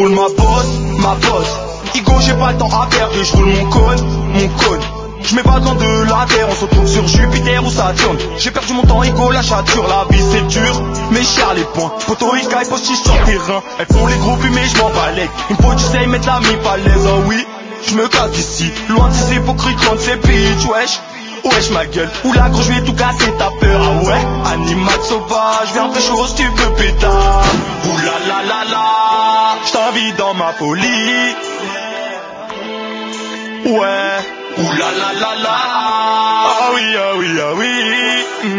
roule ma bosse. Igo, j'ai pas le temps à perdre, je roule mon cône. Je mets pas le temps de la terre, on se retrouve sur Jupiter ou Saturne. J'ai perdu mon temps, Igo, la chature, la vie c'est dur, mais cher les points. Photo Ika et postiche sur le terrain. Elles font les gros buts mais je m'en balèque. Il me faut du sel, mettre la mif à l'aise, ah oui. Je me casse d'ici, loin de ces hypocrites, loin de ces bitches, wesh ma gueule, ou la grosse je vais tout casser, t'as peur, ah ouais. Animal sauvage, viens pécho au stup de pétard. Ouh la la la la, j't'invite dans ma folie. Ouais, ouh la la la la, ah oui, ah oui, ah oui.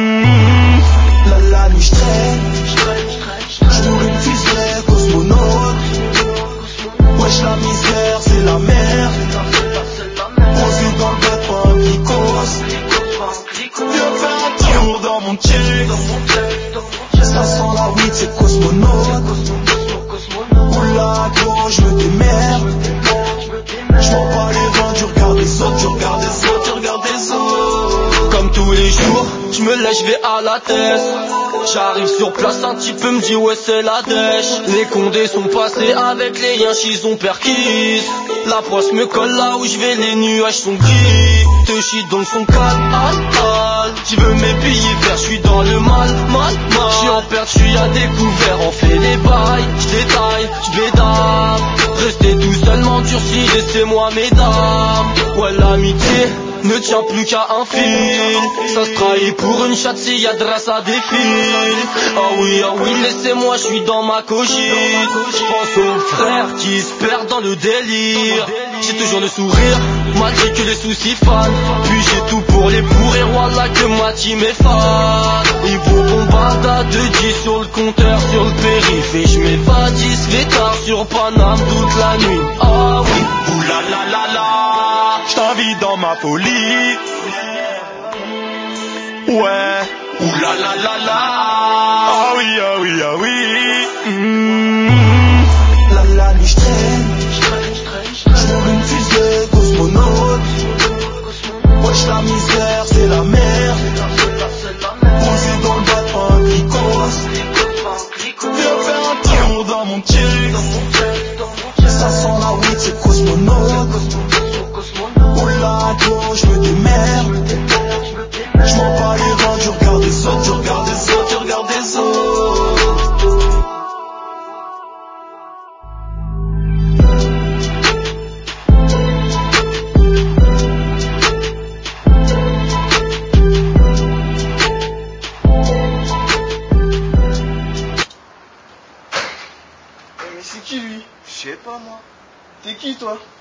La nuit j'traîne, j'roule une fusée cosmonaute. Wesh la misère c'est la merde. Posé dans le bête un picos. Viens faire un tour dans mon check. Ça sent la weed c'est cosmonaute. Oula gros j'me démerde. J'm'en bats les reins du regard des autres. Tu regardes des autres. Comme tous les jours, j'me lève, j'vais à la tête. J'arrive sur place, un petit peu me dit ouais c'est la dèche. Les condés sont passés avec les yens, ils ont perquise. La poisse me colle là où j'vais, les nuages sont gris. Te chie donc son calme. Tu veux mes billets verts, j'suis dans le mal. J'suis en perte, j'suis à découvert. On fait les bails, j'détaille, j'bédame. Restez tout seul m'endurci, laissez-moi mesdames. Ouais l'amitié ne tient plus qu'à un fil. Ça se trahit pour une chatte s'il y a de race à des fils. Ah oui, laissez-moi, je suis dans ma cogite. Je pense aux frères qui se perdent dans le délire. J'ai toujours le sourire, malgré que les soucis fanent. Puis j'ai tout pour les pourrir, voilà que ma team est fan. Il faut bombarde à 2-10 sur le compteur, sur le périph'. Et je m'évade, 10 tard sur Paname toute la nuit. Ah oui, ouh la la la la, j't'invite dans ma folie. Ouais, ouh la la la la, ah oui, ah oui, ah oui. La nuit j'traîne, j'roule une fusée cosmonaute. Wesh la misère c'est la merde. Posé dans le bas un picos. Viens faire un tour dans mon check. Ça sent la weed c'est cosmonaute. Oula gros j'me démerde. J'm'en bats les reins du regard des autres. Tu regardes des autres. Mais c'est qui lui? Je sais pas moi. T'es qui toi?